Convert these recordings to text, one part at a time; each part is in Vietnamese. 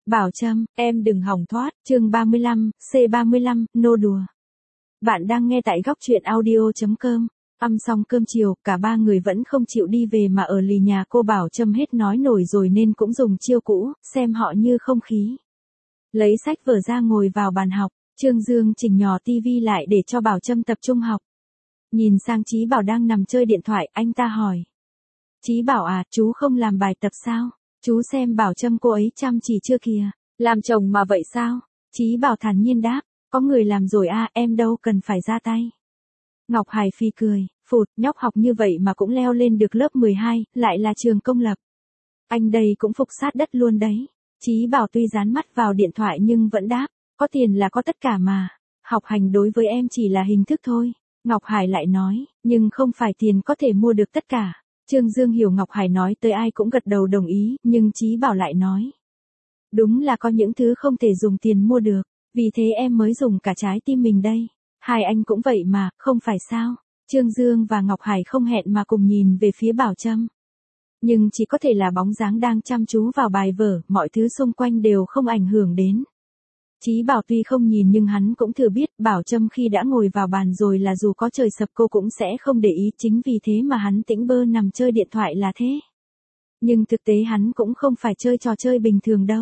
Bảo Trâm, em đừng hòng thoát, chương 35, C35, nô đùa. Bạn đang nghe tại góc truyện audio.com. Ăn xong cơm chiều, cả ba người vẫn không chịu đi về mà ở lì nhà cô Bảo Trâm hết nói nổi rồi nên cũng dùng chiêu cũ, xem họ như không khí. Lấy sách vở ra ngồi vào bàn học, Trương Dương chỉnh nhỏ tivi lại để cho Bảo Trâm tập trung học. Nhìn sang Chí Bảo đang nằm chơi điện thoại, anh ta hỏi. Chí Bảo à, chú không làm bài tập sao? Chú xem Bảo Trâm cô ấy chăm chỉ chưa kìa. Làm chồng mà vậy sao? Chí Bảo thản nhiên đáp. Có người làm rồi à, em đâu cần phải ra tay. Ngọc Hải Phi cười, phụt, nhóc học như vậy mà cũng leo lên được lớp 12, lại là trường công lập. Anh đây cũng phục sát đất luôn đấy. Chí Bảo tuy dán mắt vào điện thoại nhưng vẫn đáp, có tiền là có tất cả mà. Học hành đối với em chỉ là hình thức thôi. Ngọc Hải lại nói, nhưng không phải tiền có thể mua được tất cả. Trương Dương hiểu Ngọc Hải nói tới ai cũng gật đầu đồng ý, nhưng Chí Bảo lại nói. Đúng là có những thứ không thể dùng tiền mua được, vì thế em mới dùng cả trái tim mình đây. Hai anh cũng vậy mà, không phải sao? Trương Dương và Ngọc Hải không hẹn mà cùng nhìn về phía Bảo Trâm. Nhưng chỉ có thể là bóng dáng đang chăm chú vào bài vở, mọi thứ xung quanh đều không ảnh hưởng đến. Chí Bảo tuy không nhìn nhưng hắn cũng thừa biết Bảo Trâm khi đã ngồi vào bàn rồi là dù có trời sập cô cũng sẽ không để ý, chính vì thế mà hắn tĩnh bơ nằm chơi điện thoại là thế. Nhưng thực tế hắn cũng không phải chơi trò chơi bình thường đâu.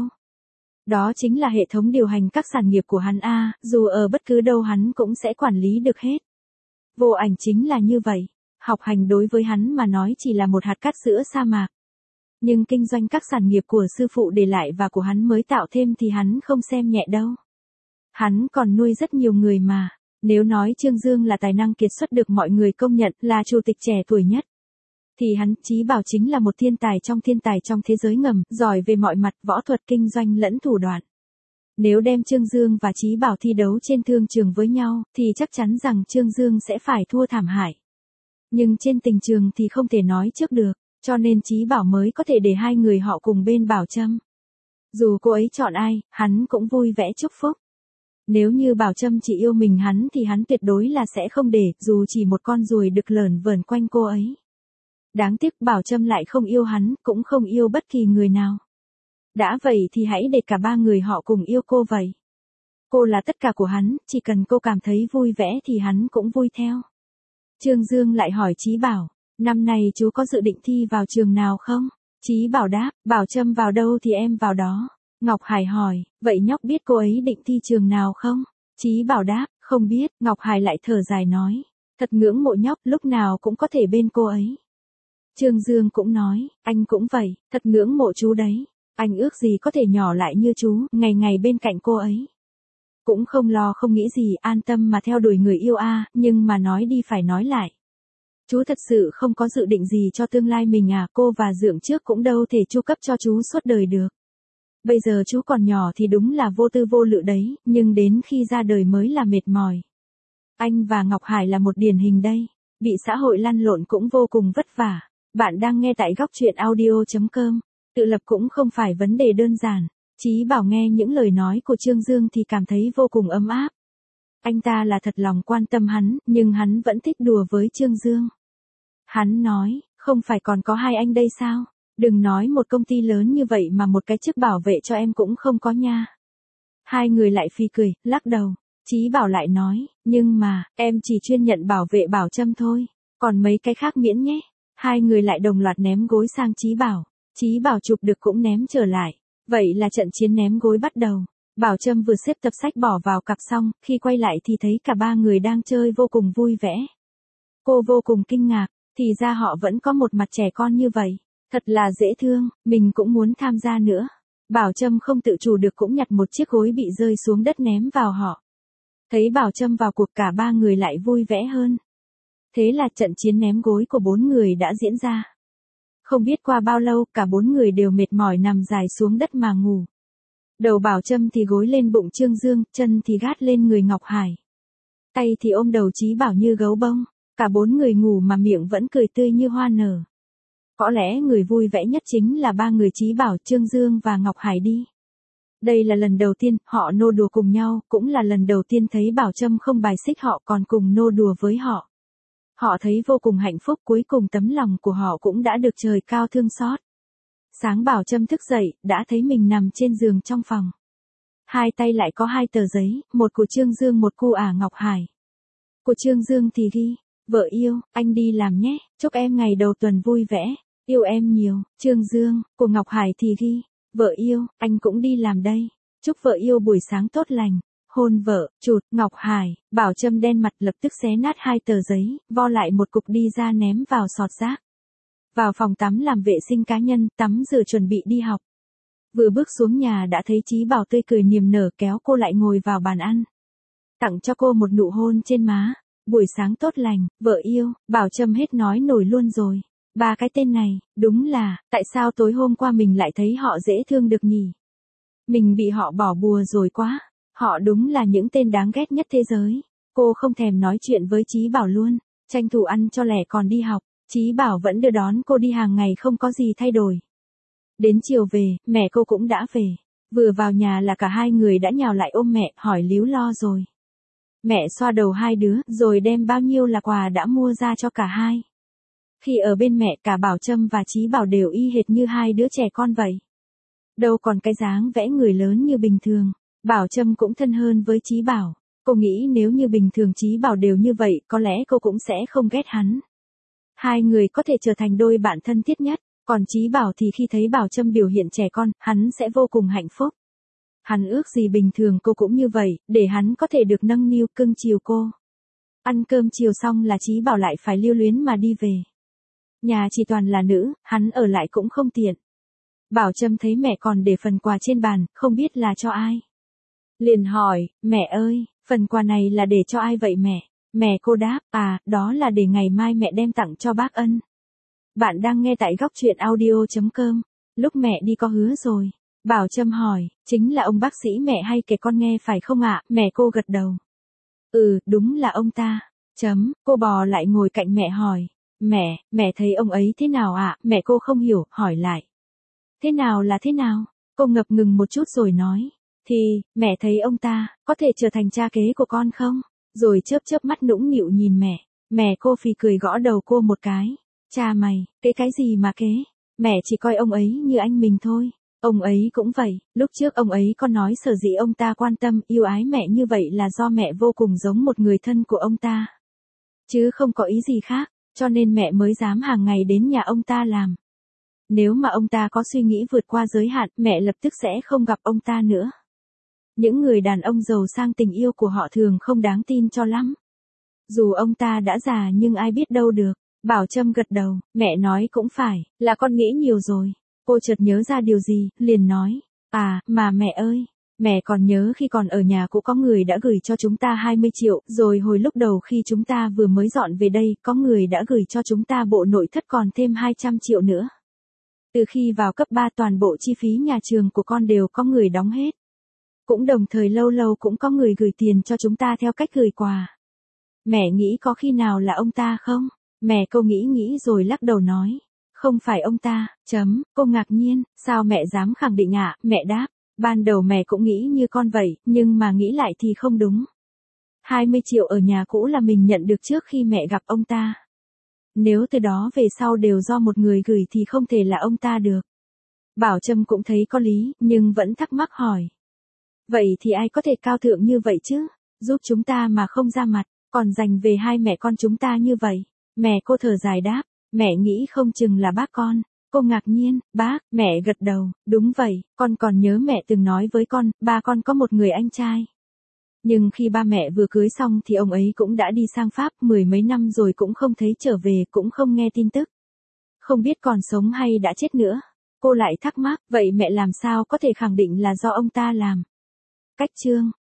Đó chính là hệ thống điều hành các sản nghiệp của hắn a, dù ở bất cứ đâu hắn cũng sẽ quản lý được hết. Vô Ảnh chính là như vậy, học hành đối với hắn mà nói chỉ là một hạt cát giữa sa mạc. Nhưng kinh doanh các sản nghiệp của sư phụ để lại và của hắn mới tạo thêm thì hắn không xem nhẹ đâu. Hắn còn nuôi rất nhiều người mà. Nếu nói Trương Dương là tài năng kiệt xuất được mọi người công nhận là chủ tịch trẻ tuổi nhất, thì hắn, Chí Bảo chính là một thiên tài trong thế giới ngầm, giỏi về mọi mặt võ thuật, kinh doanh lẫn thủ đoạn. Nếu đem Trương Dương và Chí Bảo thi đấu trên thương trường với nhau, thì chắc chắn rằng Trương Dương sẽ phải thua thảm hại. Nhưng trên tình trường thì không thể nói trước được. Cho nên Chí Bảo mới có thể để hai người họ cùng bên Bảo Trâm. Dù cô ấy chọn ai, hắn cũng vui vẻ chúc phúc. Nếu như Bảo Trâm chỉ yêu mình hắn thì hắn tuyệt đối là sẽ không để, dù chỉ một con ruồi đực lởn vởn quanh cô ấy. Đáng tiếc Bảo Trâm lại không yêu hắn, cũng không yêu bất kỳ người nào. Đã vậy thì hãy để cả ba người họ cùng yêu cô vậy. Cô là tất cả của hắn, chỉ cần cô cảm thấy vui vẻ thì hắn cũng vui theo. Trương Dương lại hỏi Chí Bảo. Năm nay chú có dự định thi vào trường nào không? Chí Bảo đáp, Bảo Trâm vào đâu thì em vào đó. Ngọc Hải hỏi, vậy nhóc biết cô ấy định thi trường nào không? Chí Bảo đáp, không biết. Ngọc Hải lại thở dài nói, thật ngưỡng mộ nhóc, lúc nào cũng có thể bên cô ấy. Trương Dương cũng nói, anh cũng vậy, thật ngưỡng mộ chú đấy. Anh ước gì có thể nhỏ lại như chú, ngày ngày bên cạnh cô ấy. Cũng không lo không nghĩ gì, an tâm mà theo đuổi người yêu a, nhưng mà nói đi phải nói lại. Chú thật sự không có dự định gì cho tương lai mình à, cô và Dượng trước cũng đâu thể chu cấp cho chú suốt đời được. Bây giờ chú còn nhỏ thì đúng là vô tư vô lự đấy, nhưng đến khi ra đời mới là mệt mỏi. Anh và Ngọc Hải là một điển hình đây, bị xã hội lăn lộn cũng vô cùng vất vả. Bạn đang nghe tại góc truyện audio.com, tự lập cũng không phải vấn đề đơn giản. Chí Bảo nghe những lời nói của Trương Dương thì cảm thấy vô cùng ấm áp. Anh ta là thật lòng quan tâm hắn, nhưng hắn vẫn thích đùa với Trương Dương. Hắn nói, không phải còn có hai anh đây sao? Đừng nói một công ty lớn như vậy mà một cái chức bảo vệ cho em cũng không có nha. Hai người lại phì cười, lắc đầu. Chí Bảo lại nói, nhưng mà, em chỉ chuyên nhận bảo vệ Bảo Trâm thôi. Còn mấy cái khác miễn nhé. Hai người lại đồng loạt ném gối sang Chí Bảo. Chí Bảo chụp được cũng ném trở lại. Vậy là trận chiến ném gối bắt đầu. Bảo Trâm vừa xếp tập sách bỏ vào cặp xong, khi quay lại thì thấy cả ba người đang chơi vô cùng vui vẻ. Cô vô cùng kinh ngạc, thì ra họ vẫn có một mặt trẻ con như vậy. Thật là dễ thương, mình cũng muốn tham gia nữa. Bảo Trâm không tự chủ được cũng nhặt một chiếc gối bị rơi xuống đất ném vào họ. Thấy Bảo Trâm vào cuộc, cả ba người lại vui vẻ hơn. Thế là trận chiến ném gối của bốn người đã diễn ra. Không biết qua bao lâu, cả bốn người đều mệt mỏi nằm dài xuống đất mà ngủ. Đầu Bảo Trâm thì gối lên bụng Trương Dương, chân thì gác lên người Ngọc Hải. Tay thì ôm đầu Chí Bảo như gấu bông. Cả bốn người ngủ mà miệng vẫn cười tươi như hoa nở. Có lẽ người vui vẻ nhất chính là ba người Chí Bảo, Trương Dương và Ngọc Hải đi. Đây là lần đầu tiên họ nô đùa cùng nhau, cũng là lần đầu tiên thấy Bảo Trâm không bài xích họ còn cùng nô đùa với họ. Họ thấy vô cùng hạnh phúc, cuối cùng tấm lòng của họ cũng đã được trời cao thương xót. Sáng Bảo Trâm thức dậy, đã thấy mình nằm trên giường trong phòng. Hai tay lại có hai tờ giấy, một của Trương Dương một của Ngọc Hải. Của Trương Dương thì ghi, vợ yêu, anh đi làm nhé, chúc em ngày đầu tuần vui vẻ, yêu em nhiều, Trương Dương. Của Ngọc Hải thì ghi, vợ yêu, anh cũng đi làm đây, chúc vợ yêu buổi sáng tốt lành, hôn vợ, chụt, Ngọc Hải. Bảo Trâm đen mặt lập tức xé nát hai tờ giấy, vo lại một cục đi ra ném vào sọt rác. Vào phòng tắm làm vệ sinh cá nhân, tắm rửa chuẩn bị đi học. Vừa bước xuống nhà đã thấy Chí Bảo tươi cười niềm nở kéo cô lại ngồi vào bàn ăn. Tặng cho cô một nụ hôn trên má. Buổi sáng tốt lành, vợ yêu, Bảo Trâm hết nói nổi luôn rồi. Ba cái tên này, đúng là, tại sao tối hôm qua mình lại thấy họ dễ thương được nhỉ? Mình bị họ bỏ bùa rồi quá. Họ đúng là những tên đáng ghét nhất thế giới. Cô không thèm nói chuyện với Chí Bảo luôn. Tranh thủ ăn cho lẻ còn đi học. Chí Bảo vẫn đưa đón cô đi hàng ngày không có gì thay đổi. Đến chiều về, mẹ cô cũng đã về. Vừa vào nhà là cả hai người đã nhào lại ôm mẹ, hỏi líu lo rồi. Mẹ xoa đầu hai đứa, rồi đem bao nhiêu là quà đã mua ra cho cả hai. Khi ở bên mẹ, cả Bảo Trâm và Chí Bảo đều y hệt như hai đứa trẻ con vậy. Đâu còn cái dáng vẽ người lớn như bình thường. Bảo Trâm cũng thân hơn với Chí Bảo. Cô nghĩ nếu như bình thường Chí Bảo đều như vậy, có lẽ cô cũng sẽ không ghét hắn. Hai người có thể trở thành đôi bạn thân thiết nhất. Còn Chí Bảo thì khi thấy Bảo Trâm biểu hiện trẻ con, hắn sẽ vô cùng hạnh phúc. Hắn ước gì bình thường cô cũng như vậy, để hắn có thể được nâng niu cưng chiều cô. Ăn cơm chiều xong là Chí Bảo lại phải lưu luyến mà đi về. Nhà chỉ toàn là nữ, hắn ở lại cũng không tiện. Bảo Trâm thấy mẹ còn để phần quà trên bàn, không biết là cho ai. Liền hỏi, mẹ ơi, phần quà này là để cho ai vậy mẹ? Mẹ cô đáp, đó là để ngày mai mẹ đem tặng cho bác Ân. Bạn đang nghe tại góc truyện audio.com. Lúc mẹ đi có hứa rồi. Bảo Trâm hỏi, chính là ông bác sĩ mẹ hay kể con nghe phải không ạ? Mẹ cô gật đầu. Ừ, đúng là ông ta. Cô bò lại ngồi cạnh mẹ hỏi. Mẹ thấy ông ấy thế nào ạ? Mẹ cô không hiểu, hỏi lại. Thế nào là thế nào? Cô ngập ngừng một chút rồi nói. Thì, mẹ thấy ông ta, có thể trở thành cha kế của con không? Rồi chớp chớp mắt nũng nịu nhìn mẹ. Mẹ cô phì cười gõ đầu cô một cái. Cha mày, cái gì mà kế? Mẹ chỉ coi ông ấy như anh mình thôi. Ông ấy cũng vậy, lúc trước ông ấy có nói sở dĩ ông ta quan tâm, yêu ái mẹ như vậy là do mẹ vô cùng giống một người thân của ông ta. Chứ không có ý gì khác, cho nên mẹ mới dám hàng ngày đến nhà ông ta làm. Nếu mà ông ta có suy nghĩ vượt qua giới hạn, mẹ lập tức sẽ không gặp ông ta nữa. Những người đàn ông giàu sang tình yêu của họ thường không đáng tin cho lắm. Dù ông ta đã già nhưng ai biết đâu được. Bảo Trâm gật đầu, mẹ nói cũng phải, là con nghĩ nhiều rồi. Cô chợt nhớ ra điều gì, liền nói. Mà mẹ ơi, mẹ còn nhớ khi còn ở nhà cũ có người đã gửi cho chúng ta 20 triệu, rồi hồi lúc đầu khi chúng ta vừa mới dọn về đây, có người đã gửi cho chúng ta bộ nội thất còn thêm 200 triệu nữa. Từ khi vào cấp 3 toàn bộ chi phí nhà trường của con đều có người đóng hết. Cũng đồng thời lâu lâu cũng có người gửi tiền cho chúng ta theo cách gửi quà. Mẹ nghĩ có khi nào là ông ta không? Mẹ cô nghĩ rồi lắc đầu nói. Không phải ông ta, cô ngạc nhiên, sao mẹ dám khẳng định ạ? Mẹ đáp, ban đầu mẹ cũng nghĩ như con vậy, nhưng mà nghĩ lại thì không đúng. 20 triệu ở nhà cũ là mình nhận được trước khi mẹ gặp ông ta. Nếu từ đó về sau đều do một người gửi thì không thể là ông ta được. Bảo Trâm cũng thấy có lý, nhưng vẫn thắc mắc hỏi. Vậy thì ai có thể cao thượng như vậy chứ? Giúp chúng ta mà không ra mặt, còn dành về hai mẹ con chúng ta như vậy. Mẹ cô thở dài đáp, mẹ nghĩ không chừng là bác con. Cô ngạc nhiên, bác, mẹ gật đầu, đúng vậy, con còn nhớ mẹ từng nói với con, ba con có một người anh trai. Nhưng khi ba mẹ vừa cưới xong thì ông ấy cũng đã đi sang Pháp 10 mấy năm rồi cũng không thấy trở về, cũng không nghe tin tức. Không biết còn sống hay đã chết nữa. Cô lại thắc mắc, vậy mẹ làm sao có thể khẳng định là do ông ta làm? Cách chương